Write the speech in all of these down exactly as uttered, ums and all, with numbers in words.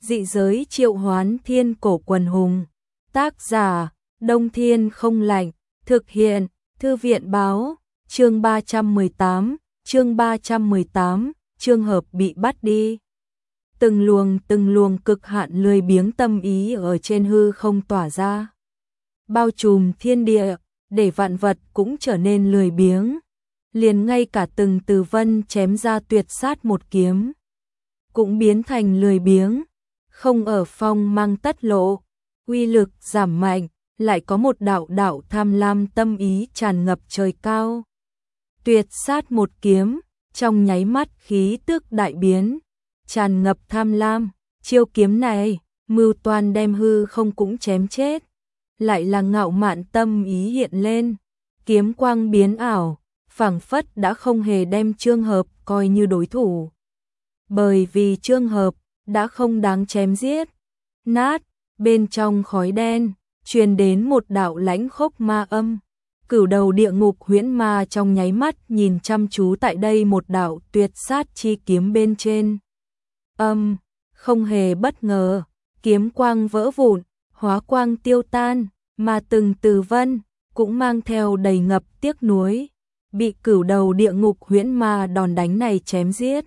Dị giới triệu hoán thiên cổ quần hùng. Tác giả, Đông Thiên không lạnh. Thực hiện, Thư viện báo. Chương ba trăm mười tám, chương ba trăm mười tám, trường hợp bị bắt đi. Từng luồng từng luồng cực hạn lười biếng tâm ý ở trên hư không tỏa ra. Bao trùm thiên địa, để vạn vật cũng trở nên lười biếng. Liền ngay cả từng Từ Vân chém ra tuyệt sát một kiếm, cũng biến thành lười biếng. Không ở phong mang tất lộ, uy lực giảm mạnh, lại có một đạo đạo tham lam tâm ý tràn ngập trời cao. Tuyệt sát một kiếm, trong nháy mắt khí tức đại biến, tràn ngập tham lam. Chiêu kiếm này, mưu toan đem hư không cũng chém chết. Lại là ngạo mạn tâm ý hiện lên, kiếm quang biến ảo, phảng phất đã không hề đem Chương Hợp coi như đối thủ. Bởi vì Chương Hợp đã không đáng chém giết. Nát, bên trong khói đen, truyền đến một đạo lãnh khốc ma âm. Cửu đầu địa ngục huyễn ma trong nháy mắt nhìn chăm chú tại đây một đạo tuyệt sát chi kiếm bên trên. Âm, không hề bất ngờ, kiếm quang vỡ vụn, hóa quang tiêu tan, mà từng Từ Vân cũng mang theo đầy ngập tiếc nuối, bị cửu đầu địa ngục huyễn ma đòn đánh này chém giết.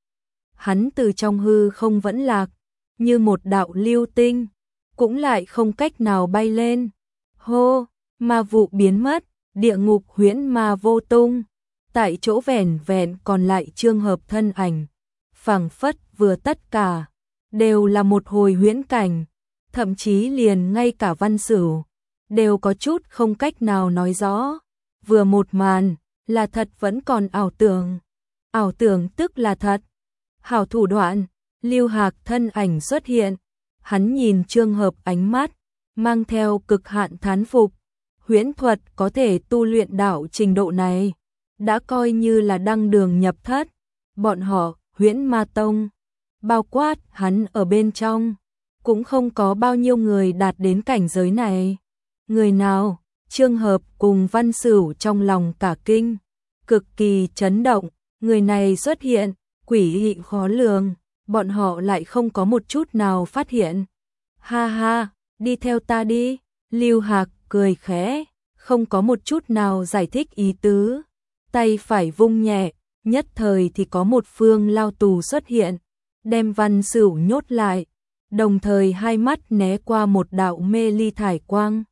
Hắn từ trong hư không vẫn lạc, như một đạo lưu tinh, cũng lại không cách nào bay lên. Hô, ma vụ biến mất, địa ngục huyễn ma vô tung, tại chỗ vẻn vẹn còn lại Chương Hợp thân ảnh, phảng phất vừa tất cả đều là một hồi huyễn cảnh, thậm chí liền ngay cả Văn Sửu đều có chút không cách nào nói rõ, vừa một màn là thật vẫn còn ảo tưởng, ảo tưởng tức là thật. Hảo thủ đoạn, Lưu Hạc thân ảnh xuất hiện, hắn nhìn Chương Hợp ánh mắt mang theo cực hạn thán phục. Huyễn thuật có thể tu luyện đạo trình độ này, đã coi như là đăng đường nhập thất. Bọn họ, Huyễn Ma Tông, bao quát hắn ở bên trong, cũng không có bao nhiêu người đạt đến cảnh giới này. Người nào? Chương Hợp cùng Văn Sửu trong lòng cả kinh, cực kỳ chấn động. Người này xuất hiện, quỷ dị khó lường, bọn họ lại không có một chút nào phát hiện. Ha ha, đi theo ta đi. Lưu Hạc cười khẽ, không có một chút nào giải thích ý tứ. Tay phải vung nhẹ, nhất thời thì có một phương lao tù xuất hiện, đem Văn Sửu nhốt lại, đồng thời hai mắt né qua một đạo mê ly thải quang.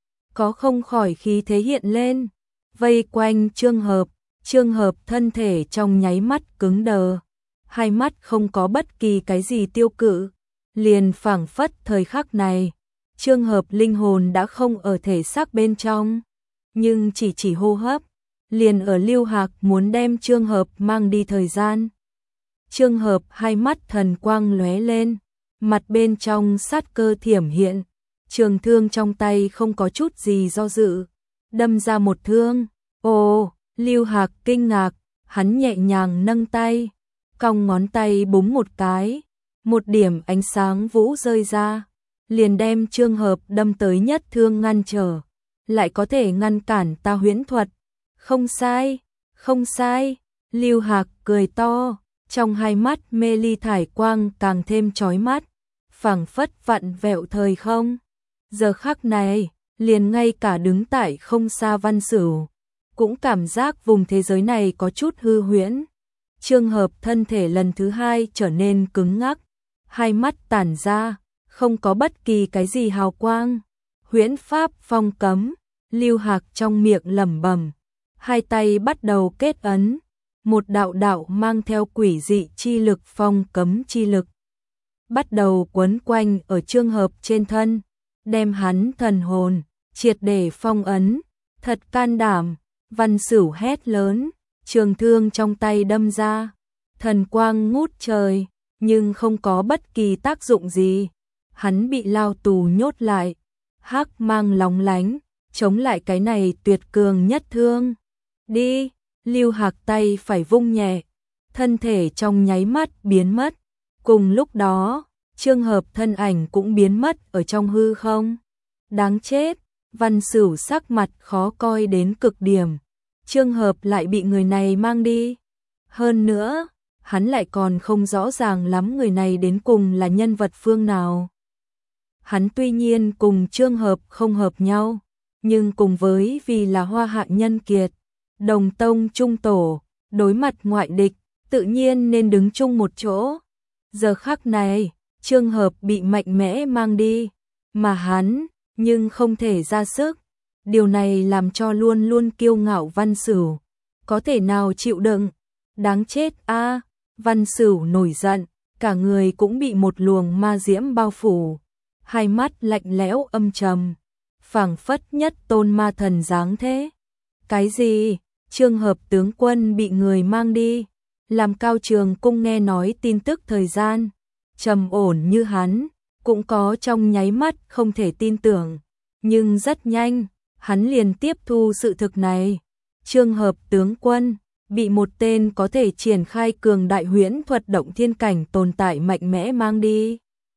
Có không khỏi khí thế hiện lên, vây quanh Chương Hợp. Chương Hợp thân thể trong nháy mắt cứng đờ, hai mắt không có bất kỳ cái gì tiêu cự, liền phảng phất thời khắc này Chương Hợp linh hồn đã không ở thể xác bên trong, nhưng chỉ chỉ hô hấp, liền ở Lưu Hạc muốn đem Chương Hợp mang đi thời gian. Chương Hợp hai mắt thần quang lóe lên, mặt bên trong sát cơ thiểm hiện, trường thương trong tay không có chút gì do dự, đâm ra một thương. Ồ, Lưu Hạc kinh ngạc, hắn nhẹ nhàng nâng tay, cong ngón tay búng một cái, một điểm ánh sáng vũ rơi ra, liền đem Chương Hợp đâm tới nhất thương ngăn trở, lại có thể ngăn cản ta huyễn thuật. Không sai, không sai, Lưu Hạc cười to, trong hai mắt mê ly thải quang càng thêm chói mắt, phảng phất vặn vẹo thời không. Giờ khắc này, liền ngay cả đứng tại không xa Văn Sửu cũng cảm giác vùng thế giới này có chút hư huyễn. Chương Hợp thân thể lần thứ hai trở nên cứng ngắc, hai mắt tản ra, không có bất kỳ cái gì hào quang. Huyễn pháp phong cấm, Lưu Hạc trong miệng lẩm bẩm, hai tay bắt đầu kết ấn, một đạo đạo mang theo quỷ dị chi lực phong cấm chi lực bắt đầu quấn quanh ở Chương Hợp trên thân, đem hắn thần hồn triệt để phong ấn. Thật can đảm, Văn Sửu hét lớn, trường thương trong tay đâm ra, thần quang ngút trời, nhưng không có bất kỳ tác dụng gì. Hắn bị lao tù nhốt lại, hắc mang lóng lánh, chống lại cái này tuyệt cường nhất thương. Đi, Lưu Hạc tay phải vung nhẹ, thân thể trong nháy mắt biến mất. Cùng lúc đó, Chương Hợp thân ảnh cũng biến mất ở trong hư không. Đáng chết, Văn Sửu sắc mặt khó coi đến cực điểm. Chương Hợp lại bị người này mang đi. Hơn nữa, hắn lại còn không rõ ràng lắm người này đến cùng là nhân vật phương nào. Hắn tuy nhiên cùng Trương Hợp không hợp nhau, nhưng cùng với vì là Hoa Hạ nhân kiệt, đồng tông trung tổ, đối mặt ngoại địch, tự nhiên nên đứng chung một chỗ. Giờ khắc này, Trương Hợp bị mạnh mẽ mang đi, mà hắn nhưng không thể ra sức. Điều này làm cho luôn luôn kiêu ngạo Văn Sửu có thể nào chịu đựng. Đáng chết a! Văn Sửu nổi giận, cả người cũng bị một luồng ma diễm bao phủ, hai mắt lạnh lẽo âm trầm, phảng phất nhất tôn ma thần dáng thế. Cái gì? Trương Hợp tướng quân bị người mang đi? Làm Cao Trường Cung nghe nói tin tức thời gian trầm ổn như hắn, cũng có trong nháy mắt không thể tin tưởng, nhưng rất nhanh, hắn liền tiếp thu sự thực này. Trương Hợp tướng quân bị một tên có thể triển khai cường đại huyễn thuật động thiên cảnh tồn tại mạnh mẽ mang đi.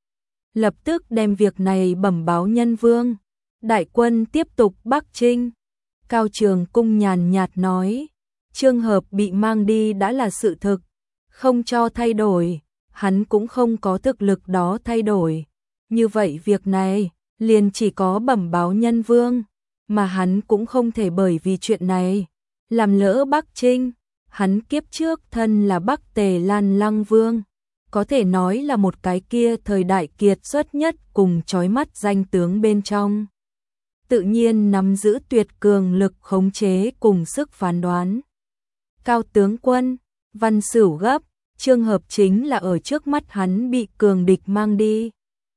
Lập tức đem việc này bẩm báo Nhân Vương. Đại quân tiếp tục Bắc Trinh. Cao Trường Cung nhàn nhạt nói, Trương Hợp bị mang đi đã là sự thực, không cho thay đổi, hắn cũng không có thực lực đó thay đổi. Như vậy việc này liền chỉ có bẩm báo Nhân Vương, mà hắn cũng không thể bởi vì chuyện này làm lỡ Bắc Trinh. Hắn kiếp trước thân là Bắc Tề Lan Lăng Vương, có thể nói là một cái kia thời đại kiệt xuất nhất cùng chói mắt danh tướng bên trong. Tự nhiên nắm giữ tuyệt cường lực khống chế cùng sức phán đoán. Cao tướng quân, Văn Sửu gấp, Trương Hợp chính là ở trước mắt hắn bị cường địch mang đi.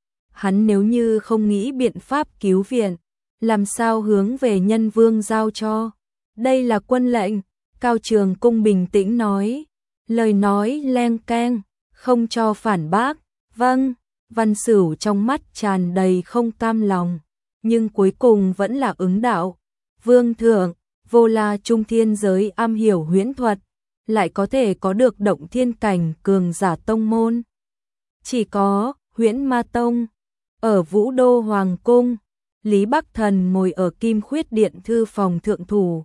Hắn nếu như không nghĩ biện pháp cứu viện, làm sao hướng về Nhân Vương giao cho? Đây là quân lệnh. Cao Trường Cung bình tĩnh nói, lời nói leng keng, không cho phản bác. Vâng. Văn Sửu trong mắt tràn đầy không cam lòng, nhưng cuối cùng vẫn là ứng đạo. Vương thượng, Vô La Trung Thiên giới am hiểu huyễn thuật, lại có thể có được động thiên cảnh cường giả tông môn. Chỉ có Huyễn Ma Tông. Ở Vũ Đô Hoàng Cung, Lý Bắc Thần ngồi ở Kim Khuyết Điện thư phòng thượng thủ,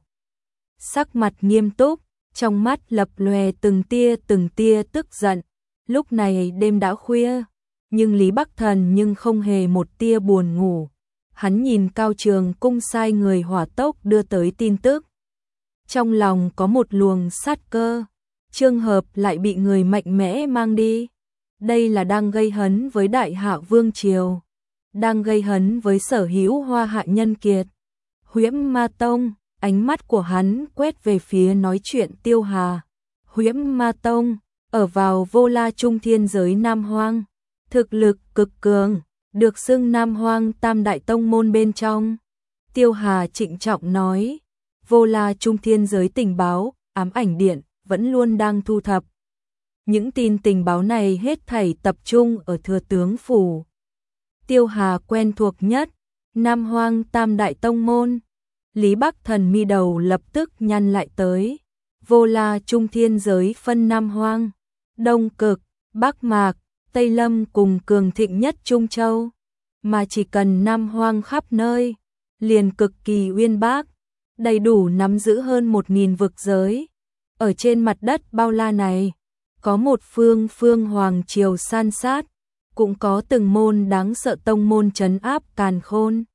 sắc mặt nghiêm túc, trong mắt lập lòe từng tia từng tia tức giận. Lúc này đêm đã khuya, nhưng Lý Bắc Thần nhưng không hề một tia buồn ngủ. Hắn nhìn Cao Trường Cung sai người hỏa tốc đưa tới tin tức, trong lòng có một luồng sát cơ. Trương Hợp lại bị người mạnh mẽ mang đi, đây là đang gây hấn với Đại Hạ Vương triều, đang gây hấn với sở hữu Hoa Hạ nhân kiệt. Huyễn Ma Tông. Ánh mắt của hắn quét về phía nói chuyện Tiêu Hà. Huyễn Ma Tông ở vào Vô La Trung Thiên giới Nam Hoang, thực lực cực cường, được xưng Nam Hoang Tam Đại Tông môn bên trong. Tiêu Hà trịnh trọng nói, Vô La Trung Thiên giới tình báo, ám ảnh điện vẫn luôn đang thu thập. Những tin tình báo này hết thảy tập trung ở Thừa Tướng Phủ. Tiêu Hà quen thuộc nhất Nam Hoang Tam Đại Tông môn. Lý Bắc Thần mi đầu lập tức nhăn lại tới. Vô La Trung Thiên giới phân Nam Hoang, Đông Cực, Bắc Mạc, Tây Lâm cùng cường thịnh nhất Trung Châu, mà chỉ cần Nam Hoang khắp nơi, liền cực kỳ uyên bác, đầy đủ nắm giữ hơn một nghìn vực giới. Ở trên mặt đất bao la này, có một phương phương hoàng triều san sát, cũng có từng môn đáng sợ tông môn trấn áp càn khôn.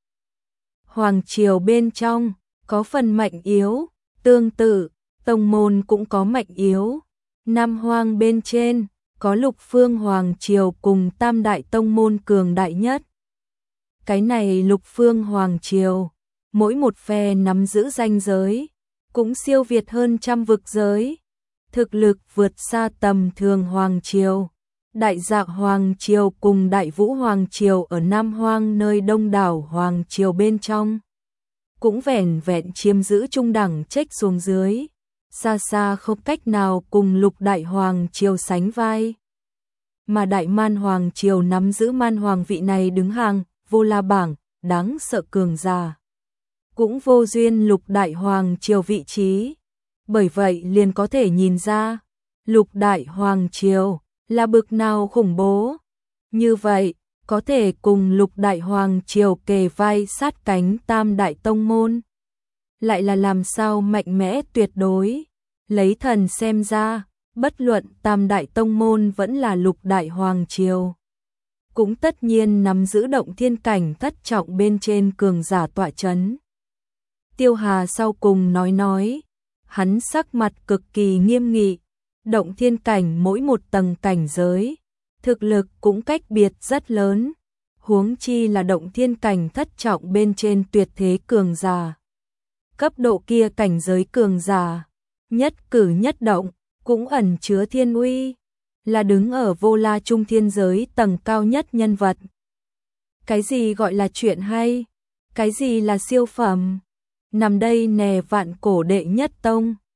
Hoàng triều bên trong có phần mạnh yếu, tương tự, tông môn cũng có mạnh yếu. Nam Hoang bên trên có Lục Phương Hoàng triều cùng Tam Đại Tông môn cường đại nhất. Cái này Lục Phương Hoàng triều, mỗi một phe nắm giữ ranh giới, cũng siêu việt hơn trăm vực giới. Thực lực vượt xa tầm thường Hoàng triều. Đại Dạ Hoàng triều cùng Đại Vũ Hoàng triều ở Nam Hoang nơi đông đảo Hoàng triều bên trong, cũng vẻn vẹn chiếm giữ trung đẳng trách xuống dưới, xa xa không cách nào cùng Lục Đại Hoàng triều sánh vai. Mà Đại Man Hoàng triều nắm giữ Man Hoàng vị này đứng hàng Vô La bảng, đáng sợ cường giả, cũng vô duyên Lục Đại Hoàng triều vị trí. Bởi vậy liền có thể nhìn ra, Lục Đại Hoàng triều là bực nào khủng bố. Như vậy, có thể cùng Lục Đại Hoàng triều kề vai sát cánh Tam Đại Tông môn, lại là làm sao mạnh mẽ tuyệt đối. Lấy thần xem ra, bất luận tam đại tông môn vẫn là lục đại hoàng triều, cũng tất nhiên nắm giữ động thiên cảnh thất trọng bên trên cường giả tọa chấn. Tiêu Hà sau cùng nói nói, hắn sắc mặt cực kỳ nghiêm nghị, động thiên cảnh mỗi một tầng cảnh giới, thực lực cũng cách biệt rất lớn, huống chi là động thiên cảnh thất trọng bên trên tuyệt thế cường giả. Cấp độ kia cảnh giới cường giả, nhất cử nhất động, cũng ẩn chứa thiên uy, là đứng ở vô la trung thiên giới tầng cao nhất nhân vật. Cái gì gọi là chuyện hay? Cái gì là siêu phẩm? Nằm đây nè vạn cổ đệ nhất tông.